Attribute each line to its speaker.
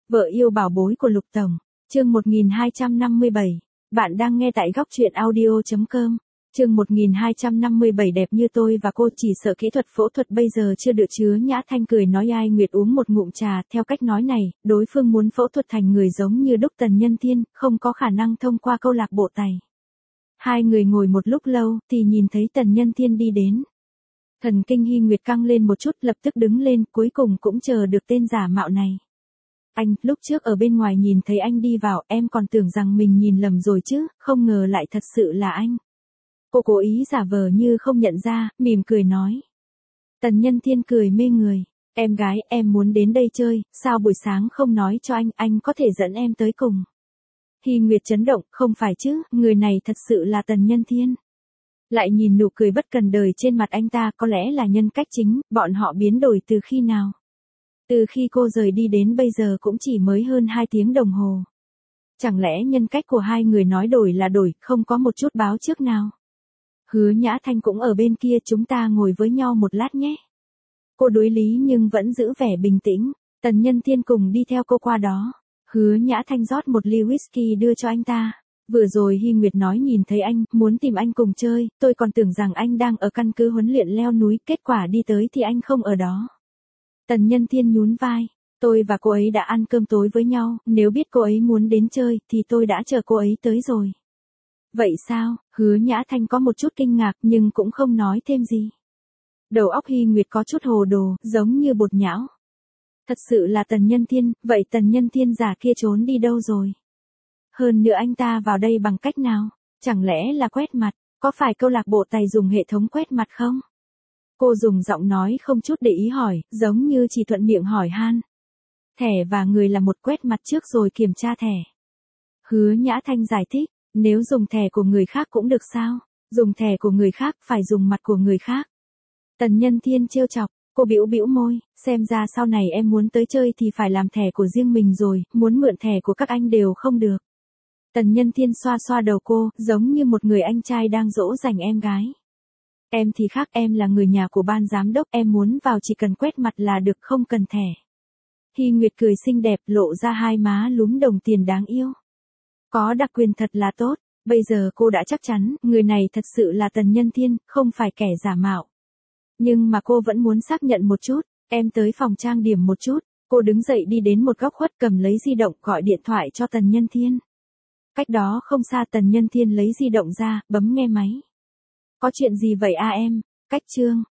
Speaker 1: Vợ yêu bảo bối của Lục Tổng, chương 1257. Bạn đang nghe tại góc truyện audio.com. Chương 1257 đẹp như tôi và cô, chỉ sợ kỹ thuật phẫu thuật bây giờ chưa được chứa. Nhã Thanh cười nói. Ai Nguyệt uống một ngụm trà, theo cách nói này, đối phương muốn phẫu thuật thành người giống như đúc Tần Nhân Thiên, không có khả năng thông qua câu lạc bộ tài. Hai người ngồi một lúc lâu, thì nhìn thấy Tần Nhân Thiên đi đến. Thần kinh Hy Nguyệt căng lên một chút, lập tức đứng lên, cuối cùng cũng chờ được tên giả mạo này. Anh, lúc trước ở bên ngoài nhìn thấy anh đi vào, em còn tưởng rằng mình nhìn lầm rồi chứ, không ngờ lại thật sự là anh. Cô cố ý giả vờ như không nhận ra, mỉm cười nói. Tần Nhân Thiên cười mê người. Em gái, em muốn đến đây chơi, sao buổi sáng không nói cho anh có thể dẫn em tới cùng. Hy Nguyệt chấn động, không phải chứ, người này thật sự là Tần Nhân Thiên. Lại nhìn nụ cười bất cần đời trên mặt anh ta, có lẽ là nhân cách chính, bọn họ biến đổi từ khi nào? Từ khi cô rời đi đến bây giờ cũng chỉ mới hơn 2 tiếng đồng hồ. Chẳng lẽ nhân cách của hai người nói đổi là đổi, không có một chút báo trước nào? Hứa Nhã Thanh cũng ở bên kia, chúng ta ngồi với nhau một lát nhé. Cô đối lý nhưng vẫn giữ vẻ bình tĩnh, Tần Nhân Thiên cùng đi theo cô qua đó. Hứa Nhã Thanh rót một ly whisky đưa cho anh ta. Vừa rồi Hy Nguyệt nói nhìn thấy anh, muốn tìm anh cùng chơi, tôi còn tưởng rằng anh đang ở căn cứ huấn luyện leo núi, kết quả đi tới thì anh không ở đó. Tần Nhân Thiên nhún vai, tôi và cô ấy đã ăn cơm tối với nhau, nếu biết cô ấy muốn đến chơi, thì tôi đã chờ cô ấy tới rồi. Vậy sao? Hứa Nhã Thanh có một chút kinh ngạc nhưng cũng không nói thêm gì. Đầu óc Hy Nguyệt có chút hồ đồ, giống như bột nhão. Thật sự là Tần Nhân Thiên, vậy Tần Nhân Thiên giả kia trốn đi đâu rồi? Hơn nữa anh ta vào đây bằng cách nào? Chẳng lẽ là quét mặt? Có phải câu lạc bộ tài dùng hệ thống quét mặt không? Cô dùng giọng nói không chút để ý hỏi, giống như chỉ thuận miệng hỏi han. Thẻ và người là một, quét mặt trước rồi kiểm tra thẻ. Hứa Nhã Thanh giải thích, nếu dùng thẻ của người khác cũng được sao? Dùng thẻ của người khác phải dùng mặt của người khác. Tần Nhân Thiên trêu chọc, cô bĩu bĩu môi, xem ra sau này em muốn tới chơi thì phải làm thẻ của riêng mình rồi, muốn mượn thẻ của các anh đều không được. Tần Nhân Thiên xoa xoa đầu cô, giống như một người anh trai đang dỗ dành em gái. Em thì khác, em là người nhà của ban giám đốc, em muốn vào chỉ cần quét mặt là được, không cần thẻ. Hy Nguyệt cười xinh đẹp, lộ ra hai má lúm đồng tiền đáng yêu. Có đặc quyền thật là tốt, bây giờ cô đã chắc chắn, người này thật sự là Tần Nhân Thiên, không phải kẻ giả mạo. Nhưng mà cô vẫn muốn xác nhận một chút, em tới phòng trang điểm một chút, cô đứng dậy đi đến một góc khuất, cầm lấy di động gọi điện thoại cho Tần Nhân Thiên. Cách đó không xa, Tần Nhân Thiên lấy di động ra, bấm nghe máy. Có chuyện gì vậy à em? Cách Trương,